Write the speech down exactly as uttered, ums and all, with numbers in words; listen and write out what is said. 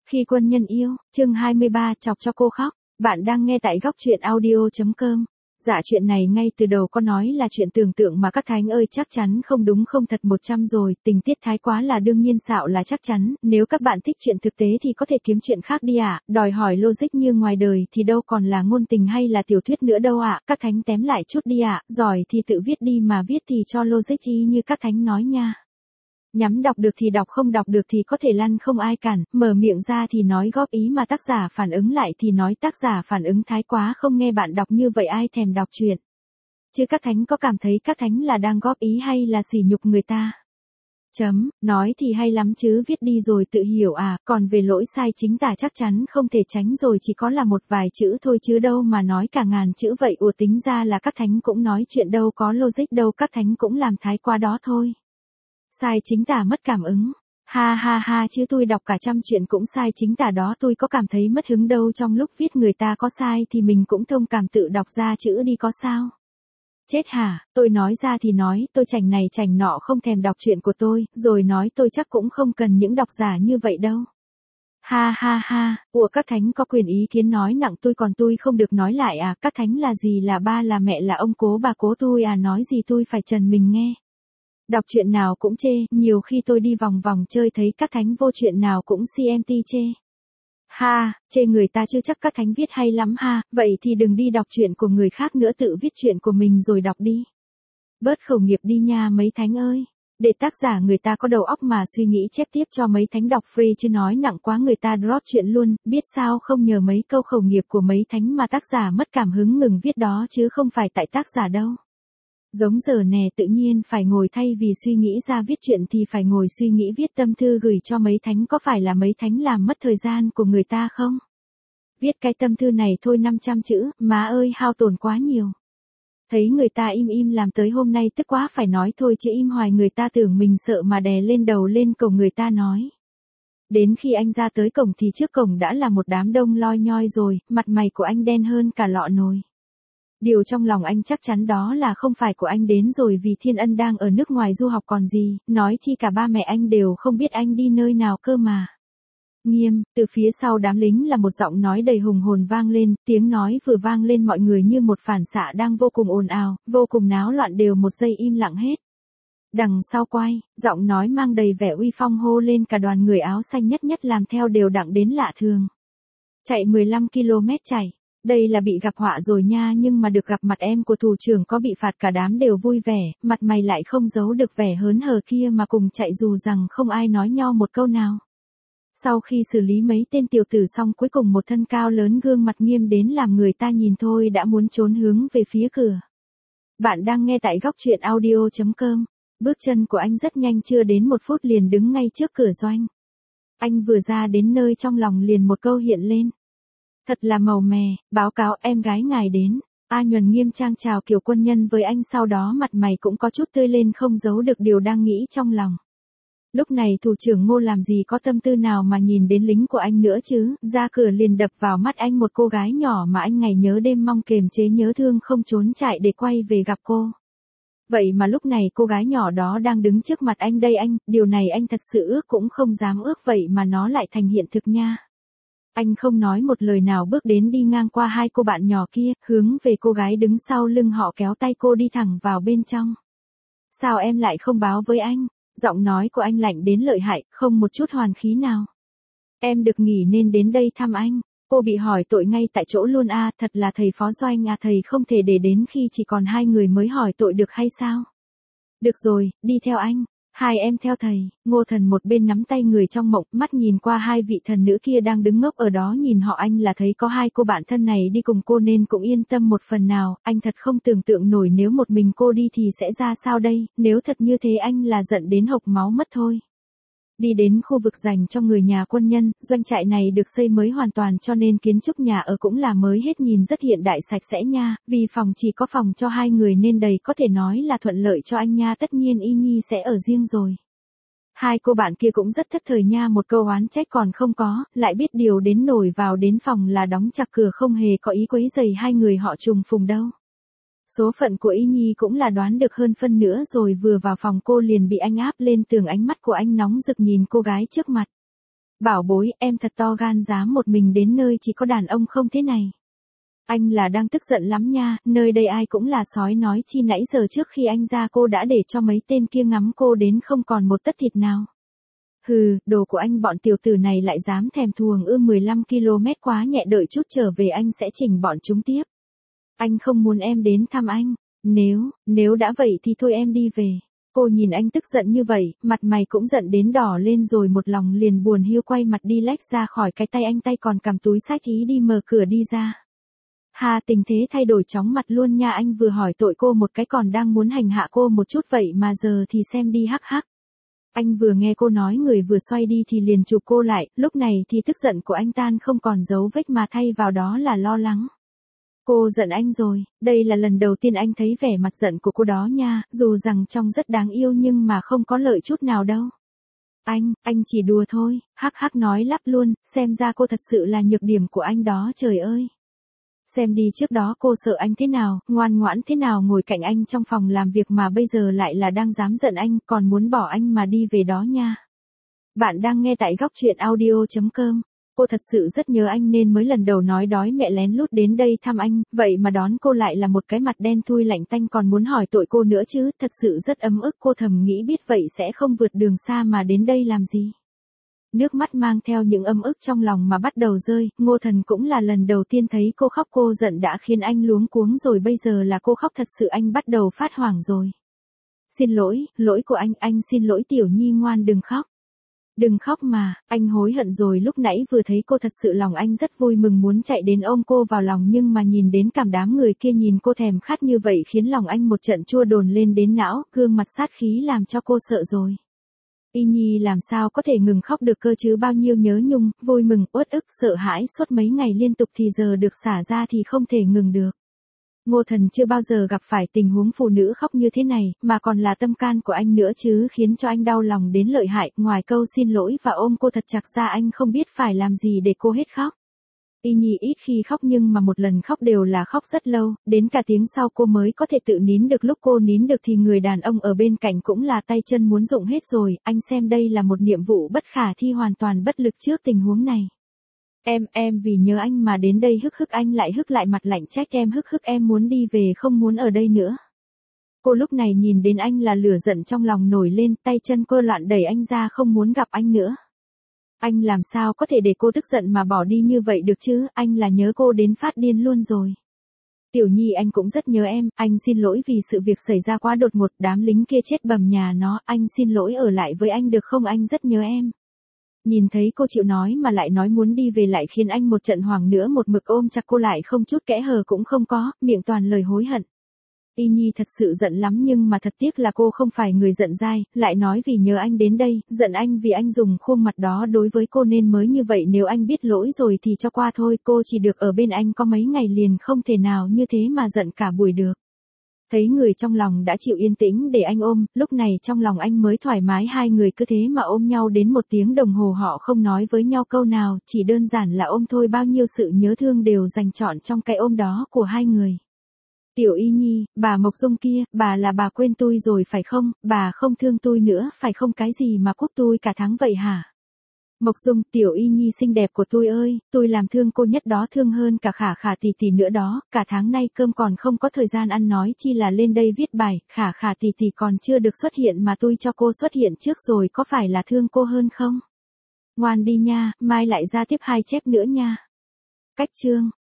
Khi quân nhân yêu, chương hai mươi ba, chọc cho cô khóc. Bạn đang nghe tại góc truyện audio chấm com. Dạ chuyện này ngay từ đầu có nói là chuyện tưởng tượng mà các thánh ơi chắc chắn không đúng không thật một trăm rồi, tình tiết thái quá là đương nhiên xạo là chắc chắn, nếu các bạn thích chuyện thực tế thì có thể kiếm chuyện khác đi ạ, à. Đòi hỏi logic như ngoài đời thì đâu còn là ngôn tình hay là tiểu thuyết nữa đâu ạ, à. Các thánh tém lại chút đi ạ, à. Giỏi thì tự viết đi mà viết thì cho logic y như các thánh nói nha. Nhắm đọc được thì đọc, không đọc được thì có thể lăn không ai cản, mở miệng ra thì nói góp ý mà tác giả phản ứng lại thì nói tác giả phản ứng thái quá không nghe bạn đọc như vậy ai thèm đọc truyện. Chứ các thánh có cảm thấy các thánh là đang góp ý hay là sỉ nhục người ta? Chấm, nói thì hay lắm chứ viết đi rồi tự hiểu à, còn về lỗi sai chính tả chắc chắn không thể tránh rồi, chỉ có là một vài chữ thôi chứ đâu mà nói cả ngàn chữ vậy, ủa tính ra là các thánh cũng nói chuyện đâu có logic đâu, các thánh cũng làm thái quá đó thôi. Sai chính tả mất cảm ứng. Ha ha ha chứ tôi đọc cả trăm chuyện cũng sai chính tả đó, tôi có cảm thấy mất hứng đâu, trong lúc viết người ta có sai thì mình cũng thông cảm tự đọc ra chữ đi có sao. Chết hả, tôi nói ra thì nói, tôi chảnh này chảnh nọ không thèm đọc chuyện của tôi, rồi nói tôi chắc cũng không cần những độc giả như vậy đâu. Ha ha ha, ủa các thánh có quyền ý kiến nói nặng tôi còn tôi không được nói lại à, các thánh là gì là ba là mẹ là ông cố bà cố tôi à, nói gì tôi phải trần mình nghe. Đọc chuyện nào cũng chê, nhiều khi tôi đi vòng vòng chơi thấy các thánh vô chuyện nào cũng xê em tê chê. Ha, chê người ta chứ chắc các thánh viết hay lắm ha, vậy thì đừng đi đọc chuyện của người khác nữa, tự viết chuyện của mình rồi đọc đi. Bớt khẩu nghiệp đi nha mấy thánh ơi. Để tác giả người ta có đầu óc mà suy nghĩ chép tiếp cho mấy thánh đọc free chứ nói nặng quá người ta drop chuyện luôn, biết sao không, nhờ mấy câu khẩu nghiệp của mấy thánh mà tác giả mất cảm hứng ngừng viết đó chứ không phải tại tác giả đâu. Giống giờ nè, tự nhiên phải ngồi thay vì suy nghĩ ra viết chuyện thì phải ngồi suy nghĩ viết tâm thư gửi cho mấy thánh, có phải là mấy thánh làm mất thời gian của người ta không? Viết cái tâm thư này thôi năm trăm chữ, má ơi hao tổn quá nhiều. Thấy người ta im im làm tới hôm nay tức quá phải nói thôi chứ im hoài người ta tưởng mình sợ mà đè lên đầu lên cổng người ta nói. Đến khi anh ra tới cổng thì trước cổng đã là một đám đông loi nhoi rồi, mặt mày của anh đen hơn cả lọ nồi. Điều trong lòng anh chắc chắn đó là không phải của anh đến rồi, vì Thiên Ân đang ở nước ngoài du học còn gì, nói chi cả ba mẹ anh đều không biết anh đi nơi nào cơ mà. Nghiêm, từ phía sau đám lính là một giọng nói đầy hùng hồn vang lên, tiếng nói vừa vang lên mọi người như một phản xạ đang vô cùng ồn ào, vô cùng náo loạn đều một giây im lặng hết. Đằng sau quay, giọng nói mang đầy vẻ uy phong hô lên, cả đoàn người áo xanh nhất nhất làm theo đều đặn đến lạ thường. Chạy mười lăm ki lô mét chạy. Đây là bị gặp họa rồi nha, nhưng mà được gặp mặt em của thủ trưởng có bị phạt cả đám đều vui vẻ, mặt mày lại không giấu được vẻ hớn hở kia mà cùng chạy dù rằng không ai nói nho một câu nào. Sau khi xử lý mấy tên tiểu tử xong cuối cùng một thân cao lớn gương mặt nghiêm đến làm người ta nhìn thôi đã muốn trốn hướng về phía cửa. Bạn đang nghe tại góc truyện audio chấm com. Bước chân của anh rất nhanh, chưa đến một phút liền đứng ngay trước cửa doanh. Anh vừa ra đến nơi trong lòng liền một câu hiện lên. Thật là màu mè, báo cáo em gái ngài đến. A Nhuần nghiêm trang chào kiểu quân nhân với anh, sau đó mặt mày cũng có chút tươi lên không giấu được điều đang nghĩ trong lòng. Lúc này thủ trưởng Ngô làm gì có tâm tư nào mà nhìn đến lính của anh nữa chứ, ra cửa liền đập vào mắt anh một cô gái nhỏ mà anh ngày nhớ đêm mong kềm chế nhớ thương không trốn chạy để quay về gặp cô. Vậy mà lúc này cô gái nhỏ đó đang đứng trước mặt anh đây anh, điều này anh thật sự ước cũng không dám ước, vậy mà nó lại thành hiện thực nha. Anh không nói một lời nào bước đến đi ngang qua hai cô bạn nhỏ kia, hướng về cô gái đứng sau lưng họ kéo tay cô đi thẳng vào bên trong. Sao em lại không báo với anh? Giọng nói của anh lạnh đến lợi hại, không một chút hoàn khí nào. Em được nghỉ nên đến đây thăm anh. Cô bị hỏi tội ngay tại chỗ luôn à, thật là thầy phó doanh à, thầy không thể để đến khi chỉ còn hai người mới hỏi tội được hay sao? Được rồi, đi theo anh. Hai em theo thầy. Ngô Thần một bên nắm tay người trong mộng, mắt nhìn qua hai vị thần nữ kia đang đứng ngốc ở đó nhìn họ, anh là thấy có hai cô bạn thân này đi cùng cô nên cũng yên tâm một phần nào, anh thật không tưởng tượng nổi nếu một mình cô đi thì sẽ ra sao đây, nếu thật như thế anh là giận đến hộc máu mất thôi. Đi đến khu vực dành cho người nhà quân nhân, doanh trại này được xây mới hoàn toàn cho nên kiến trúc nhà ở cũng là mới hết, nhìn rất hiện đại sạch sẽ nha, vì phòng chỉ có phòng cho hai người nên đầy có thể nói là thuận lợi cho anh nha, tất nhiên Y Nhi sẽ ở riêng rồi. Hai cô bạn kia cũng rất thất thời nha, một câu oán trách còn không có, lại biết điều đến nổi vào đến phòng là đóng chặt cửa không hề có ý quấy rầy hai người họ trùng phùng đâu. Số phận của Y Nhi cũng là đoán được hơn phân nữa rồi, vừa vào phòng cô liền bị anh áp lên tường, ánh mắt của anh nóng rực nhìn cô gái trước mặt. Bảo bối, em thật to gan dám một mình đến nơi chỉ có đàn ông không thế này. Anh là đang tức giận lắm nha, nơi đây ai cũng là sói nói chi nãy giờ trước khi anh ra cô đã để cho mấy tên kia ngắm cô đến không còn một tấc thịt nào. Hừ, đồ của anh bọn tiểu tử này lại dám thèm thuồng ư mười lăm ki lô mét quá nhẹ, đợi chút trở về anh sẽ chỉnh bọn chúng tiếp. Anh không muốn em đến thăm anh, nếu, nếu đã vậy thì thôi em đi về. Cô nhìn anh tức giận như vậy, mặt mày cũng giận đến đỏ lên rồi một lòng liền buồn hiu quay mặt đi lách ra khỏi cái tay anh, tay còn cầm túi xách ý đi mở cửa đi ra. Hà, tình thế thay đổi chóng mặt luôn nha, anh vừa hỏi tội cô một cái còn đang muốn hành hạ cô một chút vậy mà giờ thì xem đi hắc hắc. Anh vừa nghe cô nói người vừa xoay đi thì liền chụp cô lại, lúc này thì tức giận của anh tan không còn dấu vết mà thay vào đó là lo lắng. Cô giận anh rồi, đây là lần đầu tiên anh thấy vẻ mặt giận của cô đó nha, dù rằng trông rất đáng yêu nhưng mà không có lợi chút nào đâu. Anh, anh chỉ đùa thôi, hắc hắc nói lắp luôn, xem ra cô thật sự là nhược điểm của anh đó trời ơi. Xem đi, trước đó cô sợ anh thế nào, ngoan ngoãn thế nào ngồi cạnh anh trong phòng làm việc mà bây giờ lại là đang dám giận anh, còn muốn bỏ anh mà đi về đó nha. Bạn đang nghe tại góc truyện audio chấm com. Cô thật sự rất nhớ anh nên mới lần đầu nói đói mẹ lén lút đến đây thăm anh, vậy mà đón cô lại là một cái mặt đen thui lạnh tanh còn muốn hỏi tội cô nữa chứ, thật sự rất ấm ức. Cô thầm nghĩ biết vậy sẽ không vượt đường xa mà đến đây làm gì. Nước mắt mang theo những âm ức trong lòng mà bắt đầu rơi, Ngô Thần cũng là lần đầu tiên thấy cô khóc, cô giận đã khiến anh luống cuống rồi, bây giờ là cô khóc thật sự anh bắt đầu phát hoảng rồi. Xin lỗi, lỗi của anh, anh xin lỗi Tiểu Nhi ngoan đừng khóc. Đừng khóc mà, anh hối hận rồi, lúc nãy vừa thấy cô thật sự lòng anh rất vui mừng muốn chạy đến ôm cô vào lòng nhưng mà nhìn đến cảm đám người kia nhìn cô thèm khát như vậy khiến lòng anh một trận chua đồn lên đến não, gương mặt sát khí làm cho cô sợ rồi. Y Nhi làm sao có thể ngừng khóc được cơ chứ, bao nhiêu nhớ nhung, vui mừng, uất ức, sợ hãi suốt mấy ngày liên tục thì giờ được xả ra thì không thể ngừng được. Ngô Thần chưa bao giờ gặp phải tình huống phụ nữ khóc như thế này, mà còn là tâm can của anh nữa chứ, khiến cho anh đau lòng đến lợi hại, ngoài câu xin lỗi và ôm cô thật chặt ra anh không biết phải làm gì để cô hết khóc. Y Nhi ít khi khóc nhưng mà một lần khóc đều là khóc rất lâu, đến cả tiếng sau cô mới có thể tự nín được, lúc cô nín được thì người đàn ông ở bên cạnh cũng là tay chân muốn rụng hết rồi, anh xem đây là một nhiệm vụ bất khả thi, hoàn toàn bất lực trước tình huống này. Em, em vì nhớ anh mà đến đây, hức hức, anh lại hức lại mặt lạnh trách em, hức hức em muốn đi về không muốn ở đây nữa. Cô lúc này nhìn đến anh là lửa giận trong lòng nổi lên, tay chân cô loạn đẩy anh ra không muốn gặp anh nữa. Anh làm sao có thể để cô tức giận mà bỏ đi như vậy được chứ, anh là nhớ cô đến phát điên luôn rồi. Tiểu Nhi anh cũng rất nhớ em, anh xin lỗi vì sự việc xảy ra quá đột ngột, đám lính kia chết bầm nhà nó, anh xin lỗi ở lại với anh được không, anh rất nhớ em. Nhìn thấy cô chịu nói mà lại nói muốn đi về lại khiến anh một trận hoảng nữa, một mực ôm chặt cô lại không chút kẽ hở cũng không có, miệng toàn lời hối hận. Y Nhi thật sự giận lắm nhưng mà thật tiếc là cô không phải người giận dai, lại nói vì nhớ anh đến đây, giận anh vì anh dùng khuôn mặt đó đối với cô nên mới như vậy, nếu anh biết lỗi rồi thì cho qua thôi, cô chỉ được ở bên anh có mấy ngày liền, không thể nào như thế mà giận cả buổi được. Thấy người trong lòng đã chịu yên tĩnh để anh ôm, lúc này trong lòng anh mới thoải mái, hai người cứ thế mà ôm nhau đến một tiếng đồng hồ họ không nói với nhau câu nào, chỉ đơn giản là ôm thôi, bao nhiêu sự nhớ thương đều dành trọn trong cái ôm đó của hai người. Tiểu Y Nhi, bà Mộc Dung kia, bà là bà quên tôi rồi phải không, bà không thương tôi nữa phải không, cái gì mà cúp tôi cả tháng vậy hả? Mộc Dung, Tiểu Y Nhi xinh đẹp của tôi ơi, tôi làm thương cô nhất đó, thương hơn cả Khả Khả tỷ tỷ nữa đó, cả tháng nay cơm còn không có thời gian ăn nói chi là lên đây viết bài, Khả Khả tỷ tỷ còn chưa được xuất hiện mà tôi cho cô xuất hiện trước rồi, có phải là thương cô hơn không? Ngoan đi nha, mai lại ra tiếp hai chép nữa nha. Cách chương